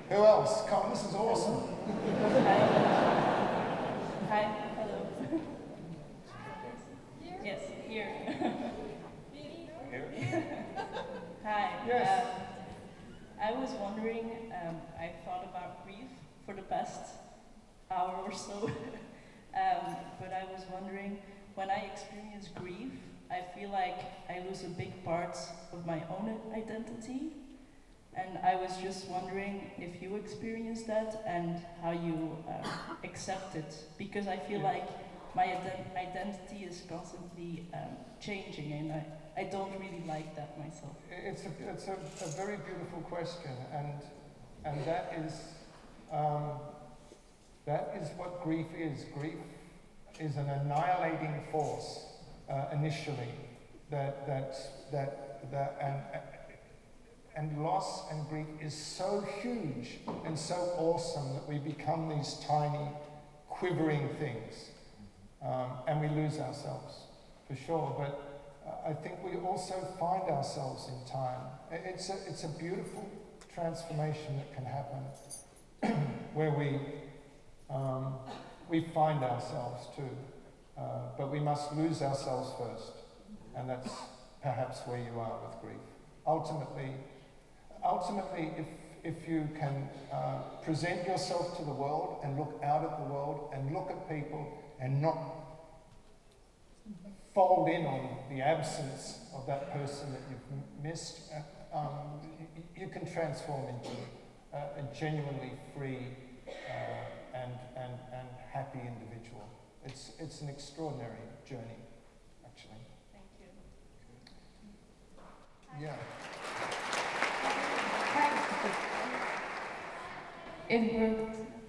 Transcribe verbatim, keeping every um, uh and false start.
Who else? Come on, this is awesome. Hi. Hi. Hello. Yes, here. Here? Hi. Yes. Um, I was wondering, um, I thought about grief for the past hour or so, um, but I was wondering, when I experience grief, I feel like I lose a big part of my own identity, and I was just wondering if you experience that and how you um, accept it, because I feel like my ident- identity is constantly um, changing, and I, I don't really like that myself. It's a, it's a, a very beautiful question, and and that is um, that is what grief is. Grief is an annihilating force uh, initially, that that that that and and loss and grief is so huge and so awesome that we become these tiny, quivering things, um, and we lose ourselves for sure. But I think we also find ourselves in time. It's a, it's a beautiful transformation that can happen where we, um, we find ourselves too. Uh, but we must lose ourselves first. And that's perhaps where you are with grief. Ultimately, ultimately if, if you can uh, present yourself to the world and look out at the world and look at people and not fold in on the absence of that person that you've missed, uh, um, you can transform into a, a genuinely free uh, and, and, and happy individual. It's, it's an extraordinary journey, actually. Thank you. Yeah. It worked.